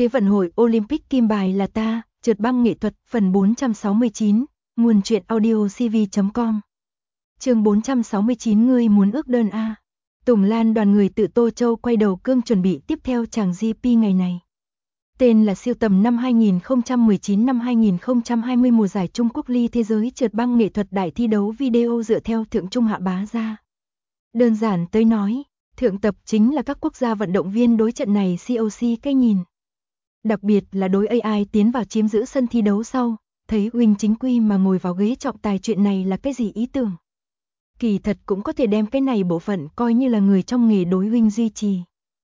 Thế vận hội Olympic kim bài là ta, trượt băng nghệ thuật, phần 469, nguồn truyện audio cv.com. Chương 469 ngươi muốn ước đơn a. Tùng Lan đoàn người tự Tô Châu quay đầu cương chuẩn bị tiếp theo chàng GP ngày này. Tên là siêu tầm năm 2019 năm 2020 mùa giải Trung Quốc Ly Thế giới trượt băng nghệ thuật đại thi đấu video dựa theo thượng trung hạ bá ra. Đơn giản tới nói, thượng tập chính là các quốc gia vận động viên đối trận này COC cái nhìn. Đặc biệt là đối AI tiến vào chiếm giữ sân thi đấu sau, thấy Huỳnh Chính Quy mà ngồi vào ghế trọng tài chuyện này là cái gì ý tưởng. Kỳ thật cũng có thể đem cái này bộ phận coi như là người trong nghề đối Huỳnh duy trì.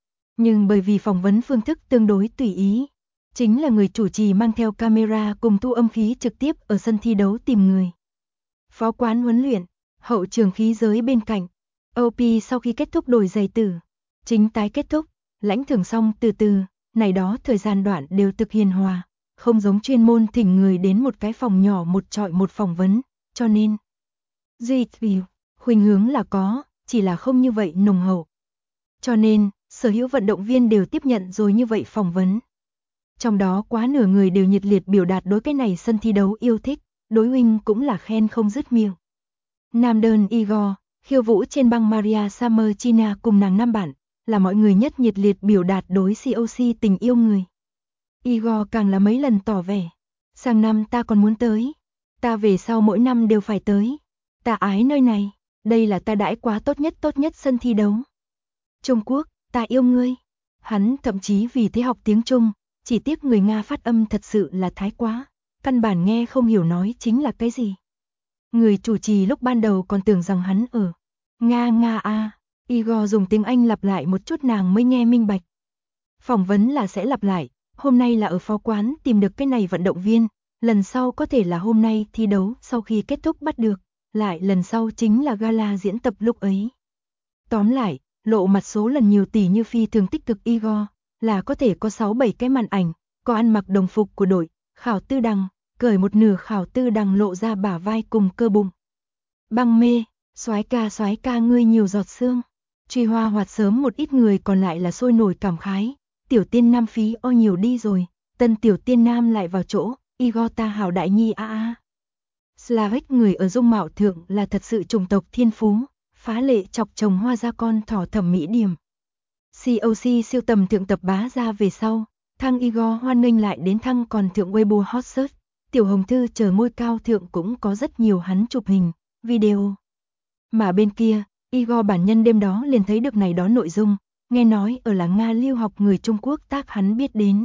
Nhưng bởi vì phỏng vấn phương thức tương đối tùy ý, chính là người chủ trì mang theo camera cùng thu âm khí trực tiếp ở sân thi đấu tìm người. Phó quán huấn luyện, hậu trường khí giới bên cạnh, OP sau khi kết thúc đổi giày tử, chính tái kết thúc, lãnh thưởng xong từ từ, này đó thời gian đoạn đều thực hiền hòa, không giống chuyên môn thỉnh người đến một cái phòng nhỏ một trọi một phỏng vấn, cho nên duy trì khuynh hướng là có, chỉ là không như vậy nồng hậu. Cho nên, sở hữu vận động viên đều tiếp nhận rồi như vậy phỏng vấn. Trong đó quá nửa người đều nhiệt liệt biểu đạt đối cái này sân thi đấu yêu thích, đối huynh cũng là khen không dứt miệng. Nam đơn Igor, khiêu vũ trên băng Maria Sammartina cùng nàng nam bản, là mọi người nhất nhiệt liệt biểu đạt đối COC tình yêu người. Igor càng là mấy lần tỏ vẻ, sang năm ta còn muốn tới, ta về sau mỗi năm đều phải tới, ta ái nơi này, đây là ta đãi quá tốt nhất sân thi đấu. Trung Quốc, ta yêu ngươi. Hắn thậm chí vì thế học tiếng Trung, chỉ tiếc người Nga phát âm thật sự là thái quá, căn bản nghe không hiểu nói chính là cái gì. Người chủ trì lúc ban đầu còn tưởng rằng hắn ở Nga a. Igor dùng tiếng Anh lặp lại một chút nàng mới nghe minh bạch. Phỏng vấn là sẽ lặp lại, hôm nay là ở phó quán tìm được cái này vận động viên, lần sau có thể là hôm nay thi đấu sau khi kết thúc bắt được, lại lần sau chính là gala diễn tập lúc ấy. Tóm lại, lộ mặt số lần nhiều tỷ như phi thường tích cực Igor, là có thể có 6-7 cái màn ảnh, có ăn mặc đồng phục của đội, khảo tư đằng, cởi một nửa khảo tư đằng lộ ra bả vai cùng cơ bụng. Băng mê, soái ca ngươi nhiều giọt sương. Truy hoa hoạt sớm một ít người còn lại là sôi nổi cảm khái, tiểu tiên nam phí o nhiều đi rồi, tân tiểu tiên nam lại vào chỗ, Igor ta hảo đại nhi a. Slavic người ở dung mạo thượng là thật sự chủng tộc thiên phú, phá lệ chọc chồng hoa ra con thỏ thẩm mỹ điểm. COC siêu tầm thượng tập bá ra về sau, thăng Igor hoan nghênh lại đến thăng còn thượng Weibo hot search, tiểu hồng thư chờ ngôi cao thượng cũng có rất nhiều hắn chụp hình, video. Mà bên kia, Igor bản nhân đêm đó liền thấy được này đó nội dung, nghe nói ở là Nga lưu học người Trung Quốc tác hắn biết đến.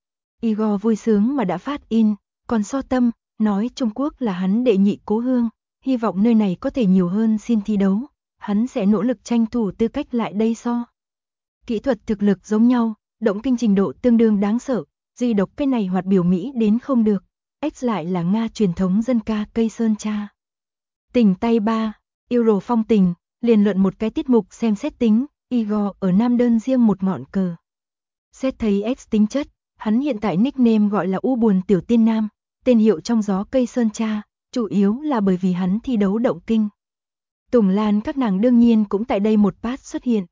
Igor vui sướng mà đã phát in, còn so tâm, nói Trung Quốc là hắn đệ nhị cố hương, hy vọng nơi này có thể nhiều hơn xin thi đấu, hắn sẽ nỗ lực tranh thủ tư cách lại đây so. Kỹ thuật thực lực giống nhau, động kinh trình độ tương đương đáng sợ, duy độc cái này hoạt biểu Mỹ đến không được, X lại là Nga truyền thống dân ca cây sơn cha. Tình tay ba, Euro phong tình, liền luận một cái tiết mục xem xét tính, Igor ở nam đơn riêng một ngọn cờ. Xét thấy X tính chất, hắn hiện tại nickname gọi là U buồn tiểu tiên nam, tên hiệu trong gió cây sơn cha, chủ yếu là bởi vì hắn thi đấu động kinh. Tùng Lan các nàng đương nhiên cũng tại đây một pass xuất hiện.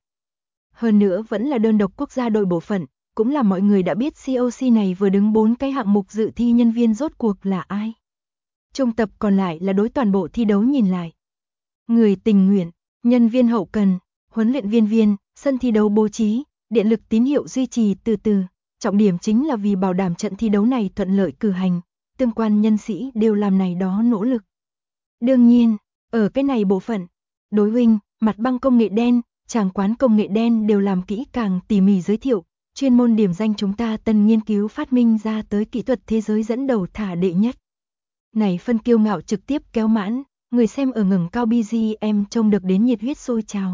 Hơn nữa vẫn là đơn độc quốc gia đội bộ phận, cũng là mọi người đã biết COC này vừa đứng 4 cái hạng mục dự thi nhân viên rốt cuộc là ai. Trung tập còn lại là đối toàn bộ thi đấu nhìn lại. Người tình nguyện, nhân viên hậu cần, huấn luyện viên, sân thi đấu bố trí, điện lực tín hiệu duy trì từ từ, trọng điểm chính là vì bảo đảm trận thi đấu này thuận lợi cử hành, tương quan nhân sĩ đều làm này đó nỗ lực. Đương nhiên, ở cái này bộ phận, đối huynh, mặt băng công nghệ đen, tràng quán công nghệ đen đều làm kỹ càng tỉ mỉ giới thiệu, chuyên môn điểm danh chúng ta tân nghiên cứu phát minh ra tới kỹ thuật thế giới dẫn đầu thả đệ nhất. Này phân kiêu ngạo trực tiếp kéo mãn, người xem ở ngẩng cao BGM trông được đến nhiệt huyết sôi trào.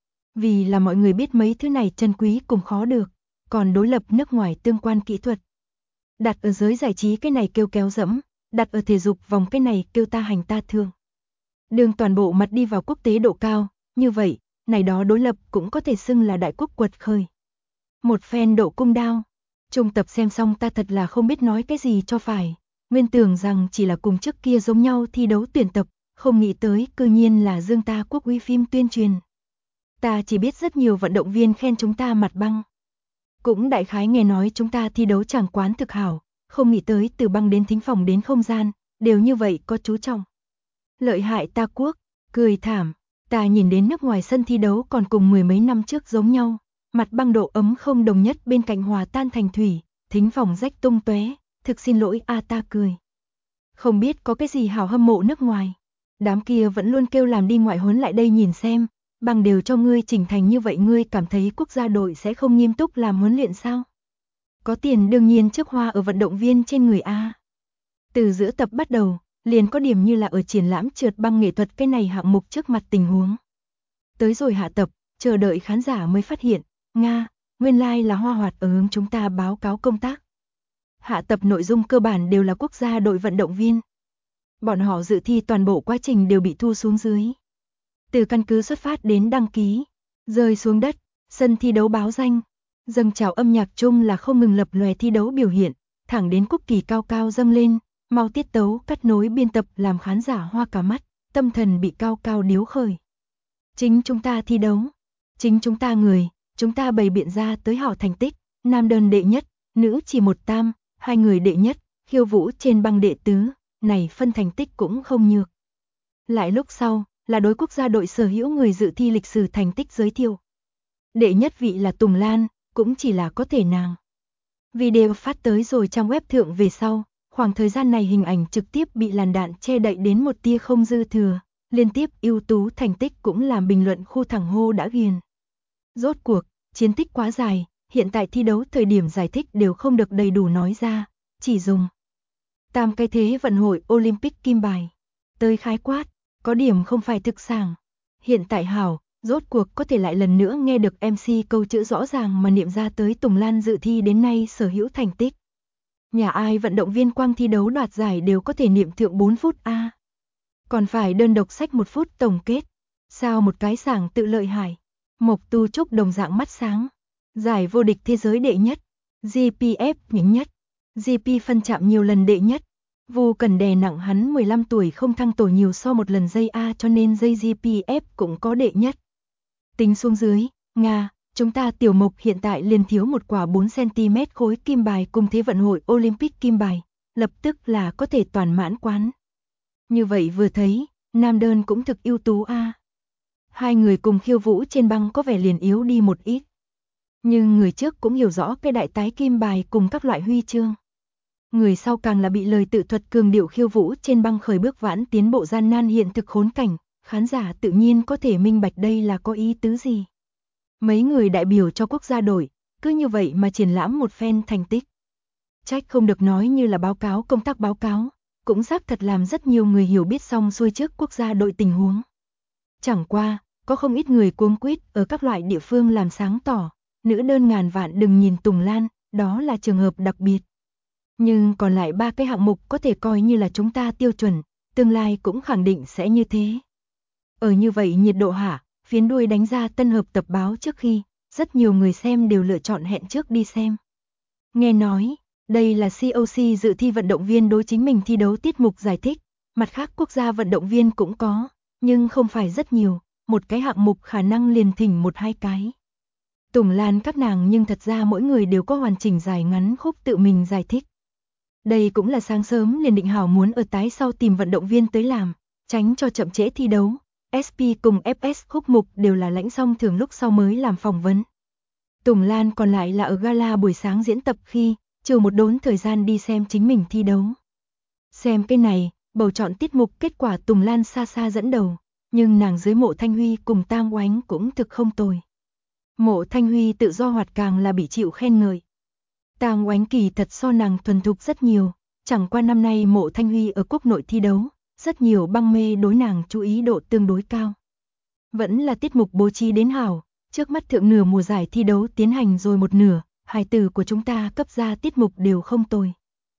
Vì là mọi người biết mấy thứ này chân quý cùng khó được, còn đối lập nước ngoài tương quan kỹ thuật. Đặt ở giới giải trí cái này kêu kéo dẫm, đặt ở thể dục vòng cái này kêu ta hành ta thương. Đường toàn bộ mặt đi vào quốc tế độ cao, như vậy, này đó đối lập cũng có thể xưng là đại quốc quật khởi. Một phen độ cung đao, trung tập xem xong ta thật là không biết nói cái gì cho phải, nguyên tưởng rằng chỉ là cùng trước kia giống nhau thi đấu tuyển tập, không nghĩ tới cư nhiên là dương ta quốc uy phim tuyên truyền. Ta chỉ biết rất nhiều vận động viên khen chúng ta mặt băng. Cũng đại khái nghe nói chúng ta thi đấu chẳng quán thực hảo, không nghĩ tới từ băng đến thính phòng đến không gian, đều như vậy có chú trọng. Lợi hại ta quốc, cười thảm, ta nhìn đến nước ngoài sân thi đấu còn cùng mười mấy năm trước giống nhau, mặt băng độ ấm không đồng nhất bên cạnh hòa tan thành thủy, thính phòng rách tung tóe, thực xin lỗi a ta cười. Không biết có cái gì hảo hâm mộ nước ngoài. Đám kia vẫn luôn kêu làm đi ngoại huấn lại đây nhìn xem, bằng đều cho ngươi chỉnh thành như vậy ngươi cảm thấy quốc gia đội sẽ không nghiêm túc làm huấn luyện sao? Có tiền đương nhiên trước hoa ở vận động viên trên người A. Từ giữa tập bắt đầu, liền có điểm như là ở triển lãm trượt băng nghệ thuật cái này hạng mục trước mặt tình huống. Tới rồi hạ tập, chờ đợi khán giả mới phát hiện, Nga, nguyên lai là Hoa Hoạt ở hướng chúng ta báo cáo công tác. Hạ tập nội dung cơ bản đều là quốc gia đội vận động viên. Bọn họ dự thi toàn bộ quá trình đều bị thu xuống dưới. Từ căn cứ xuất phát đến đăng ký, rơi xuống đất, sân thi đấu báo danh, dâng chào âm nhạc chung là không ngừng lập lòe thi đấu biểu hiện, thẳng đến quốc kỳ cao cao dâng lên, mau tiết tấu cắt nối biên tập làm khán giả hoa cả mắt, tâm thần bị cao cao điếu khởi. Chính chúng ta thi đấu, chính chúng ta người, chúng ta bày biện ra tới hảo thành tích, nam đơn đệ nhất, nữ chỉ một tam, hai người đệ nhất, khiêu vũ trên băng đệ tứ, này phân thành tích cũng không nhược. Lại lúc sau, là đối quốc gia đội sở hữu người dự thi lịch sử thành tích giới thiệu. Đệ nhất vị là Tùng Lan, cũng chỉ là có thể nàng. Video phát tới rồi trang web thượng về sau, khoảng thời gian này hình ảnh trực tiếp bị làn đạn che đậy đến một tia không dư thừa, liên tiếp ưu tú thành tích cũng làm bình luận khu thẳng hô đã ghiền. Rốt cuộc, chiến tích quá dài, hiện tại thi đấu thời điểm giải thích đều không được đầy đủ nói ra, chỉ dùng tam cái thế vận hội Olympic kim bài. Tới khái quát, có điểm không phải thực sàng. Hiện tại hảo, rốt cuộc có thể lại lần nữa nghe được MC câu chữ rõ ràng mà niệm ra tới Tùng Lan dự thi đến nay sở hữu thành tích. Nhà ai vận động viên quang thi đấu đoạt giải đều có thể niệm thượng 4 phút a. Còn phải đơn độc sách 1 phút tổng kết. Sao một cái sảng tự lợi hại. Mộc Tu Trúc đồng dạng mắt sáng. Giải vô địch thế giới đệ nhất. GPF nhỉnh nhất. GP phân chạm nhiều lần đệ nhất. Vu Cần đè nặng hắn 15 tuổi không thăng tổ nhiều so một lần dây A cho nên dây GPF cũng có đệ nhất. Tính xuống dưới, Nga, chúng ta tiểu Mộc hiện tại liền thiếu một quả 4cm khối kim bài cùng thế vận hội Olympic kim bài, lập tức là có thể toàn mãn quán. Như vậy vừa thấy, nam đơn cũng thực ưu tú A. Hai người cùng khiêu vũ trên băng có vẻ liền yếu đi một ít. Nhưng người trước cũng hiểu rõ cái đại tái kim bài cùng các loại huy chương. Người sau càng là bị lời tự thuật cường điệu khiêu vũ trên băng khởi bước vãn tiến bộ gian nan hiện thực khốn cảnh, khán giả tự nhiên có thể minh bạch đây là có ý tứ gì. Mấy người đại biểu cho quốc gia đội, cứ như vậy mà triển lãm một phen thành tích. Trách không được nói như là báo cáo công tác báo cáo, cũng xác thật làm rất nhiều người hiểu biết xong xuôi trước quốc gia đội tình huống. Chẳng qua, có không ít người cuống quýt ở các loại địa phương làm sáng tỏ, nữ đơn ngàn vạn đừng nhìn Tùng Lan, đó là trường hợp đặc biệt. Nhưng còn lại 3 cái hạng mục có thể coi như là chúng ta tiêu chuẩn, tương lai cũng khẳng định sẽ như thế. Ở như vậy nhiệt độ hạ, phiến đuôi đánh ra tân hợp tập báo trước khi, rất nhiều người xem đều lựa chọn hẹn trước đi xem. Nghe nói, đây là COC dự thi vận động viên đối chính mình thi đấu tiết mục giải thích, mặt khác quốc gia vận động viên cũng có, nhưng không phải rất nhiều, một cái hạng mục khả năng liền thỉnh 1-2 cái. Tùng Lan các nàng nhưng thật ra mỗi người đều có hoàn chỉnh dài ngắn khúc tự mình giải thích. Đây cũng là sáng sớm liền định hảo muốn ở tái sau tìm vận động viên tới làm, tránh cho chậm trễ thi đấu. SP cùng FS khúc mục đều là lãnh xong thường lúc sau mới làm phỏng vấn. Tùng Lan còn lại là ở gala buổi sáng diễn tập khi, trừ một đốn thời gian đi xem chính mình thi đấu. Xem cái này, bầu chọn tiết mục kết quả Tùng Lan xa xa dẫn đầu, nhưng nàng dưới Mộ Thanh Huy cùng Tang Oánh cũng thực không tồi. Mộ Thanh Huy tự do hoạt càng là bị chịu khen ngợi. Tang Oánh kỳ thật so nàng thuần thục rất nhiều, chẳng qua năm nay Mộ Thanh Huy ở quốc nội thi đấu, rất nhiều băng mê đối nàng chú ý độ tương đối cao. Vẫn là tiết mục bố trí đến hảo, trước mắt thượng nửa mùa giải thi đấu tiến hành rồi một nửa, hài tử của chúng ta cấp ra tiết mục đều không tồi.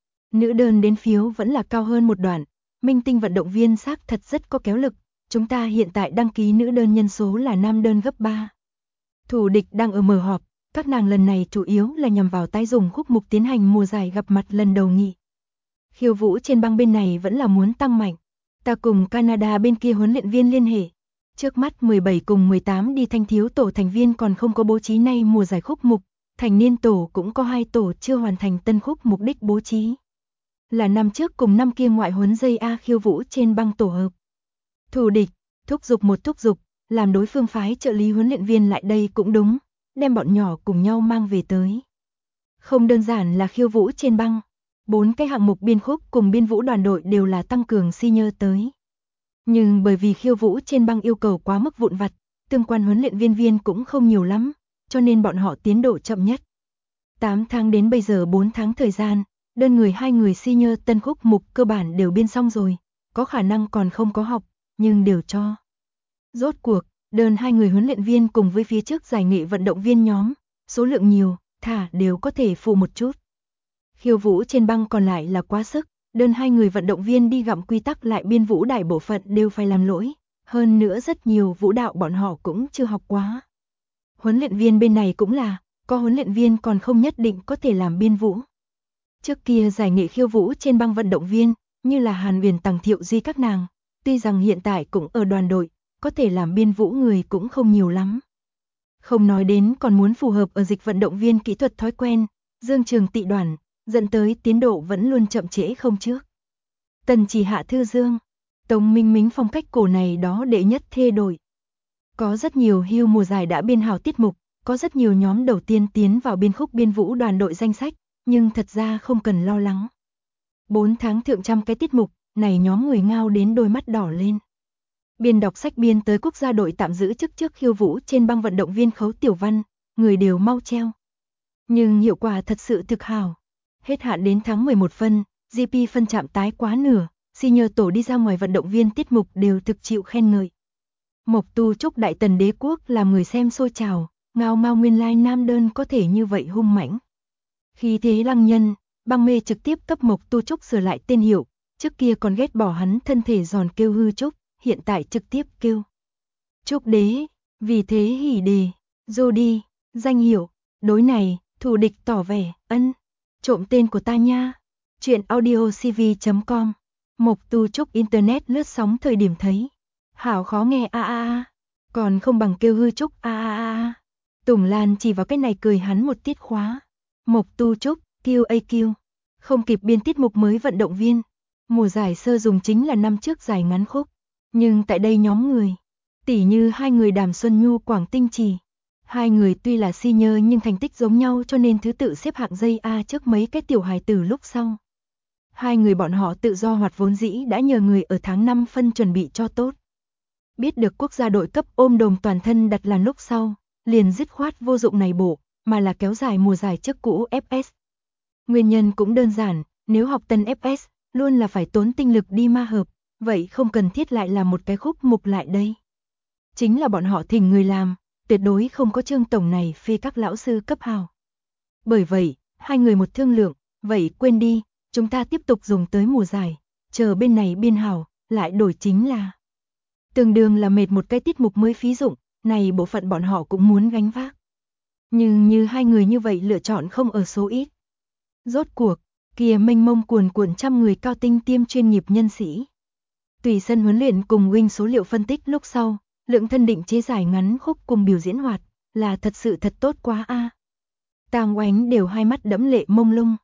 Nữ đơn đến phiếu vẫn là cao hơn một đoạn, minh tinh vận động viên xác thật rất có kéo lực, chúng ta hiện tại đăng ký nữ đơn nhân số là nam đơn gấp 3. Thủ địch đang ở mở họp, các nàng lần này chủ yếu là nhằm vào tái dùng khúc mục tiến hành mùa giải gặp mặt lần đầu nghị. Khiêu vũ trên băng bên này vẫn là muốn tăng mạnh. Ta cùng Canada bên kia huấn luyện viên liên hệ. Trước mắt 17 cùng 18 đi thanh thiếu tổ thành viên còn không có bố trí nay mùa giải khúc mục, Thành niên tổ cũng có 2 tổ chưa hoàn thành tân khúc mục đích bố trí. Là năm trước cùng năm kia ngoại huấn dây A khiêu vũ trên băng tổ hợp. Thù địch, thúc giục, làm đối phương phái trợ lý huấn luyện viên lại đây cũng đúng, đem bọn nhỏ cùng nhau mang về tới. Không đơn giản là khiêu vũ trên băng, 4 cái hạng mục biên khúc cùng biên vũ đoàn đội đều là tăng cường senior tới. Nhưng bởi vì khiêu vũ trên băng yêu cầu quá mức vụn vặt, tương quan huấn luyện viên cũng không nhiều lắm, cho nên bọn họ tiến độ chậm nhất. 8 tháng đến bây giờ 4 tháng thời gian, đơn người 2 người senior tân khúc mục cơ bản đều biên xong rồi, có khả năng còn không có học, nhưng đều cho. Rốt cuộc, đơn 2 người huấn luyện viên cùng với phía trước giải nghệ vận động viên nhóm, số lượng nhiều, thả đều có thể phụ một chút. Khiêu vũ trên băng còn lại là quá sức, đơn 2 người vận động viên đi gặm quy tắc lại biên vũ đại bộ phận đều phải làm lỗi, hơn nữa rất nhiều vũ đạo bọn họ cũng chưa học quá. Huấn luyện viên bên này cũng là, có huấn luyện viên còn không nhất định có thể làm biên vũ. Trước kia giải nghệ khiêu vũ trên băng vận động viên, như là Hàn Uyển Tằng Thiệu Duy các nàng, tuy rằng hiện tại cũng ở đoàn đội, có thể làm biên vũ người cũng không nhiều lắm. Không nói đến còn muốn phù hợp ở dịch vận động viên kỹ thuật thói quen, dương trường tị đoàn, dẫn tới tiến độ vẫn luôn chậm trễ không trước. Tần Chỉ Hạ Thư Dương, Tống Minh Mính phong cách cổ này đó đệ nhất thê đổi. Có rất nhiều hưu mùa giải đã biên hảo tiết mục, có rất nhiều nhóm đầu tiên tiến vào biên khúc biên vũ đoàn đội danh sách, nhưng thật ra không cần lo lắng. 4 tháng thượng trăm cái tiết mục, này nhóm người ngao đến đôi mắt đỏ lên. Biên đọc sách biên tới quốc gia đội tạm giữ chức trước khiêu vũ trên băng vận động viên Khấu Tiểu Văn, người đều mau treo. Nhưng hiệu quả thật sự thực hảo. Hết hạn đến tháng 11 phân, GP phân chạm tái quá nửa, senior tổ đi ra ngoài vận động viên tiết mục đều thực chịu khen ngợi. Mộc Tu Trúc Đại Tần Đế Quốc làm người xem sôi trào, ngao mau nguyên lai nam đơn có thể như vậy hung mãnh. Khi thế Lăng Nhân, Băng Mê trực tiếp cấp Mộc Tu Trúc sửa lại tên hiệu, trước kia còn ghét bỏ hắn thân thể giòn kêu hư Trúc, hiện tại trực tiếp kêu Trúc Đế, vì thế hỉ đề, Jody, danh hiệu, đối này, thù địch tỏ vẻ, ân, trộm tên của ta nha. Chuyện audiocv.com, Mộc Tu Trúc internet lướt sóng thời điểm thấy. Hảo khó nghe còn không bằng kêu hư Trúc Tùng Lan chỉ vào cái này cười hắn một tiết khóa. Mộc Tu Trúc, QAQ, không kịp biên tiết mục mới vận động viên. Mùa giải sơ dùng chính là năm trước giải ngắn khúc. Nhưng tại đây nhóm người, tỉ như 2 người Đàm Xuân Nhu Quảng Tinh Trì. 2 người tuy là senior nhưng thành tích giống nhau cho nên thứ tự xếp hạng dây A trước mấy cái tiểu hài tử lúc sau. 2 người bọn họ tự do hoạt vốn dĩ đã nhờ người ở tháng 5 phân chuẩn bị cho tốt. Biết được quốc gia đội cấp ôm đồm toàn thân đặt làn lúc sau, liền dứt khoát vô dụng này bộ, mà là kéo dài mùa giải trước cũ FS. Nguyên nhân cũng đơn giản, nếu học tân FS, luôn là phải tốn tinh lực đi ma hợp, vậy không cần thiết lại là một cái khúc mục lại đây. Chính là bọn họ thỉnh người làm, tuyệt đối không có Trương tổng này phê các lão sư cấp hào. Bởi vậy, 2 người một thương lượng, vậy quên đi, chúng ta tiếp tục dùng tới mùa giải, chờ bên này biên hào, lại đổi chính là tương đương là mệt một cái tiết mục mới phí dụng, này bộ phận bọn họ cũng muốn gánh vác. Nhưng như 2 người như vậy lựa chọn không ở số ít. Rốt cuộc, kia mênh mông cuồn trăm người cao tinh tiêm chuyên nghiệp nhân sĩ. Tùy sân huấn luyện cùng huynh số liệu phân tích lúc sau, lượng thân định chế giải ngắn khúc cùng biểu diễn hoạt, là thật sự thật tốt quá a. Tang Oánh đều hai mắt đẫm lệ mông lung.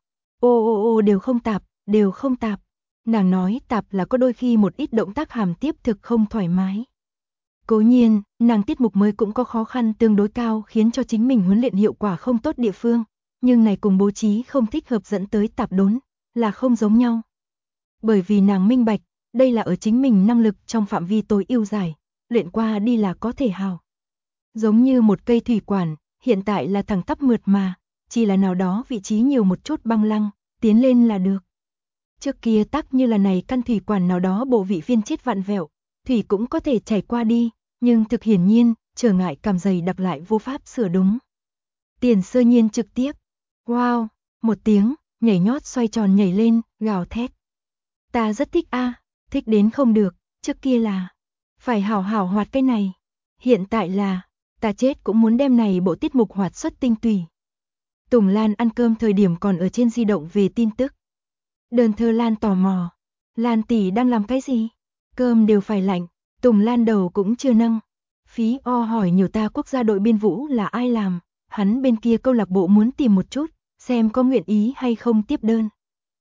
Ô đều không tạp. Nàng nói tạp là có đôi khi một ít động tác hàm tiếp thực không thoải mái. Cố nhiên, nàng tiết mục mới cũng có khó khăn tương đối cao khiến cho chính mình huấn luyện hiệu quả không tốt địa phương, nhưng này cùng bố trí không thích hợp dẫn tới tạp đốn, là không giống nhau. Bởi vì nàng minh bạch, đây là ở chính mình năng lực trong phạm vi tối ưu giải, luyện qua đi là có thể hào. Giống như một cây thủy quản, hiện tại là thẳng tắp mượt mà, chỉ là nào đó vị trí nhiều một chút băng lăng, tiến lên là được. Trước kia tắc như là này căn thủy quản nào đó bộ vị phiên chết vặn vẹo, thủy cũng có thể chảy qua đi, nhưng thực hiển nhiên, trở ngại cảm dày đặc lại vô pháp sửa đúng. Tiền Sơ Nhiên trực tiếp, wow, một tiếng, nhảy nhót xoay tròn nhảy lên, gào thét. Ta rất thích thích đến không được, trước kia là, phải hảo hảo hoạt cái này. Hiện tại là, ta chết cũng muốn đem này bộ tiết mục hoạt xuất tinh tùy. Tùng Lan ăn cơm thời điểm còn ở trên di động về tin tức. Đơn Thơ Lan tò mò, Lan tỷ đang làm cái gì? Cơm đều phải lạnh, Tùng Lan đầu cũng chưa nâng. Phí o hỏi nhiều ta quốc gia đội biên vũ là ai làm, hắn bên kia câu lạc bộ muốn tìm một chút, xem có nguyện ý hay không tiếp đơn.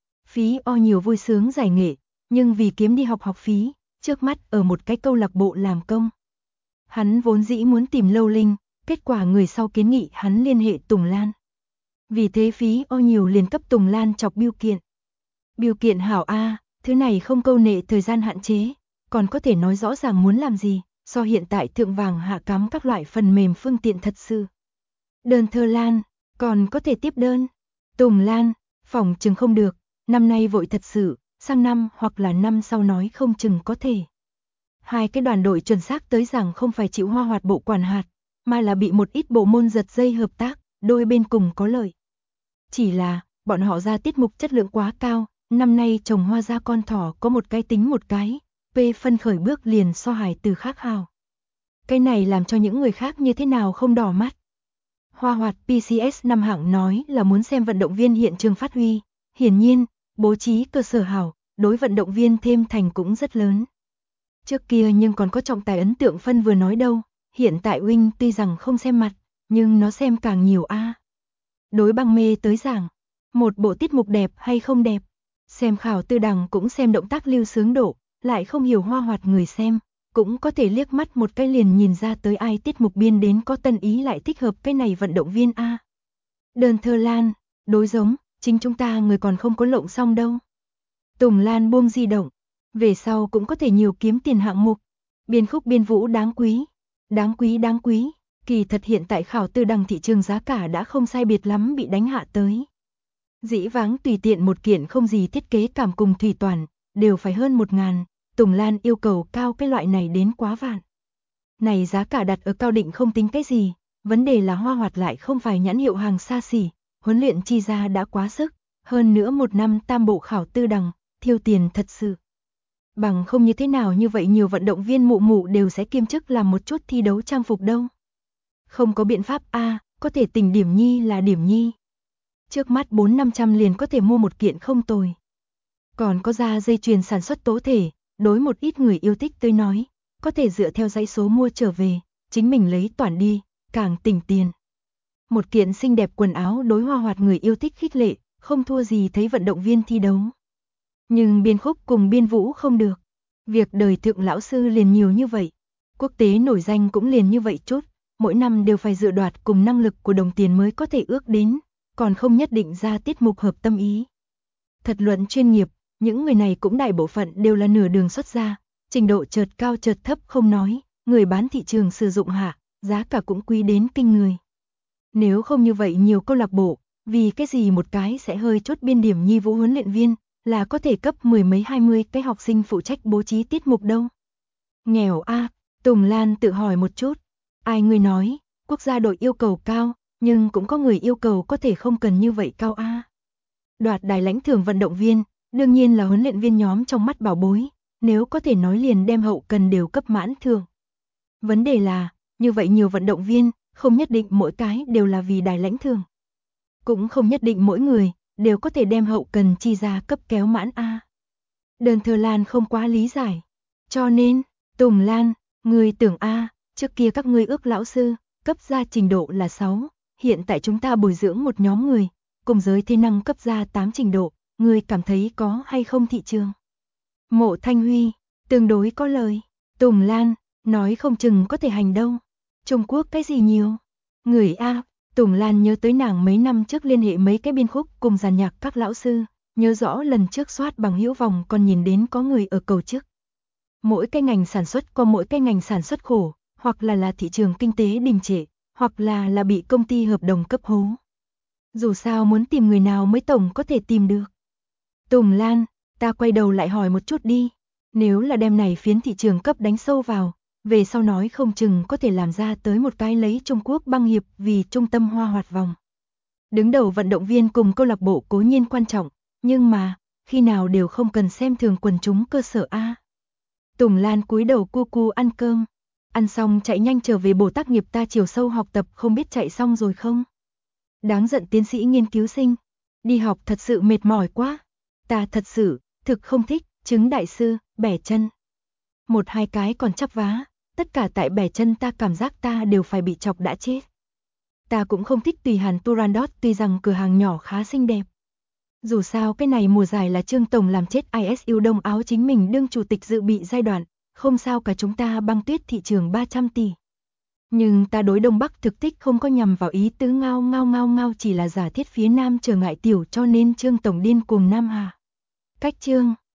Phí O nhiều vui sướng giải nghệ, nhưng vì kiếm đi học phí, trước mắt ở một cái câu lạc bộ làm công. Hắn vốn dĩ muốn tìm Lâu Linh, kết quả người sau kiến nghị hắn liên hệ Tùng Lan. Vì thế Phí O nhiều liền cấp Tùng Lan chọc biêu kiện. Biêu kiện hảo A, thứ này không câu nệ thời gian hạn chế, còn có thể nói rõ ràng muốn làm gì, so hiện tại thượng vàng hạ cắm các loại phần mềm phương tiện thật sự. Đơn Thơ Lan, còn có thể tiếp đơn. Tùng Lan, phỏng chừng không được, năm nay vội thật sự, sang năm hoặc là năm sau nói không chừng có thể. Hai cái đoàn đội chuẩn xác tới rằng không phải chịu Hoa Hoạt bộ quản hạt, mà là bị một ít bộ môn giật dây hợp tác, đôi bên cùng có lợi. Chỉ là, bọn họ ra tiết mục chất lượng quá cao, năm nay trồng hoa ra con thỏ có một cái tính một cái, P phân khởi bước liền so hài từ khác hào. Cái này làm cho những người khác như thế nào không đỏ mắt. Hoa Hoạt PCS năm hạng nói là muốn xem vận động viên hiện trường phát huy, hiển nhiên, bố trí cơ sở hảo, đối vận động viên thêm thành cũng rất lớn. Trước kia nhưng còn có trọng tài ấn tượng phân vừa nói đâu, hiện tại Wing tuy rằng không xem mặt, nhưng nó xem càng nhiều a. Đối băng mê tới giảng, một bộ tiết mục đẹp hay không đẹp, xem khảo tư đẳng cũng xem động tác lưu sướng độ, lại không hiểu Hoa Hoạt người xem, cũng có thể liếc mắt một cái liền nhìn ra tới ai tiết mục biên đến có tân ý lại thích hợp cái này vận động viên a. Đơn Thơ Lan, đối giống, chính chúng ta người còn không có lộng xong đâu. Tùng Lan buông di động, về sau cũng có thể nhiều kiếm tiền hạng mục, biên khúc biên vũ đáng quý, đáng quý, kỳ thật hiện tại khảo tư đẳng thị trường giá cả đã không sai biệt lắm bị đánh hạ tới. Dĩ vãng tùy tiện một kiện không gì thiết kế cảm cùng thủy toàn, đều phải hơn 1.000, Tùng Lan yêu cầu cao cái loại này đến quá vạn. Này giá cả đặt ở cao định không tính cái gì, vấn đề là Hoa Hoạt lại không phải nhãn hiệu hàng xa xỉ, huấn luyện chi ra đã quá sức, hơn nữa một năm tam bộ khảo tư đẳng, thiêu tiền thật sự. Bằng không như thế nào như vậy nhiều vận động viên mụ mụ đều sẽ kiêm chức làm một chút thi đấu trang phục đâu. Không có biện pháp a, có thể tỉnh điểm nhi là điểm nhi. Trước mắt 400-500 liền có thể mua một kiện không tồi. Còn có ra dây chuyền sản xuất tố thể, đối một ít người yêu thích tôi nói, có thể dựa theo dãy số mua trở về, chính mình lấy toàn đi, càng tỉnh tiền. Một kiện xinh đẹp quần áo đối Hoa Hoạt người yêu thích khích lệ, không thua gì thấy vận động viên thi đấu. Nhưng biên khúc cùng biên vũ không được. Việc đời thượng lão sư liền nhiều như vậy. Quốc tế nổi danh cũng liền như vậy chút, mỗi năm đều phải dự đoạt cùng năng lực của đồng tiền mới có thể ước đến, còn không nhất định ra tiết mục hợp tâm ý. Thật luận chuyên nghiệp, những người này cũng đại bộ phận đều là nửa đường xuất ra, trình độ chợt cao chợt thấp không nói, người bán thị trường sử dụng hạ, giá cả cũng quý đến kinh người. Nếu không như vậy nhiều câu lạc bộ, vì cái gì một cái sẽ hơi chốt biên điểm nhi vũ huấn luyện viên, là có thể cấp 10 mấy 20 cái học sinh phụ trách bố trí tiết mục đâu. Nghèo a, Tùng Lan tự hỏi một chút, ai người nói, quốc gia đội yêu cầu cao, nhưng cũng có người yêu cầu có thể không cần như vậy cao a. Đoạt đài lãnh thưởng vận động viên, đương nhiên là huấn luyện viên nhóm trong mắt bảo bối, nếu có thể nói liền đem hậu cần đều cấp mãn thưởng. Vấn đề là, như vậy nhiều vận động viên, không nhất định mỗi cái đều là vì đài lãnh thưởng. Cũng không nhất định mỗi người đều có thể đem hậu cần chi ra cấp kéo mãn a. Đơn Thơ Lan không quá lý giải. Cho nên, Tùng Lan, người tưởng a, trước kia các ngươi ước lão sư, cấp ra trình độ là 6, hiện tại chúng ta bồi dưỡng một nhóm người, cùng giới thế năng cấp ra 8 trình độ, người cảm thấy có hay không thị trường? Mộ Thanh Huy, tương đối có lời. Tùng Lan, nói không chừng có thể hành đâu. Trung Quốc cái gì nhiều? Người a, Tùng Lan nhớ tới nàng mấy năm trước liên hệ mấy cái biên khúc cùng dàn nhạc các lão sư, nhớ rõ lần trước soát bằng hữu vòng còn nhìn đến có người ở cầu chức. Mỗi cái ngành sản xuất có mỗi cái ngành sản xuất khổ, hoặc là thị trường kinh tế đình trệ, hoặc là bị công ty hợp đồng cấp hố. Dù sao muốn tìm người nào mới tổng có thể tìm được. Tùng Lan, ta quay đầu lại hỏi một chút đi, nếu là đem này phiến thị trường cấp đánh sâu vào, về sau nói không chừng có thể làm ra tới một cái lấy Trung Quốc băng hiệp vì trung tâm Hoa Hoạt vòng. Đứng đầu vận động viên cùng câu lạc bộ cố nhiên quan trọng, nhưng mà, khi nào đều không cần xem thường quần chúng cơ sở a. Tùng Lan cúi đầu cu cu ăn cơm, ăn xong chạy nhanh trở về bộ tác nghiệp ta chiều sâu học tập không biết chạy xong rồi không. Đáng giận tiến sĩ nghiên cứu sinh, đi học thật sự mệt mỏi quá, ta thật sự, thực không thích, chứng đại sư, bẻ chân. 1-2 cái còn chắp vá, tất cả tại bẻ chân ta cảm giác ta đều phải bị chọc đã chết. Ta cũng không thích tùy Hàn Turandot, tuy rằng cửa hàng nhỏ khá xinh đẹp. Dù sao cái này mùa giải là Trương Tổng làm chết ISU Đông Áo, chính mình đương chủ tịch dự bị giai đoạn, không sao cả, chúng ta băng tuyết thị trường 300 tỷ. Nhưng ta đối Đông Bắc thực tích không có nhằm vào ý tứ ngao, chỉ là giả thiết phía Nam trở ngại tiểu cho nên Trương Tổng điên cuồng Nam Hà. Cách Trương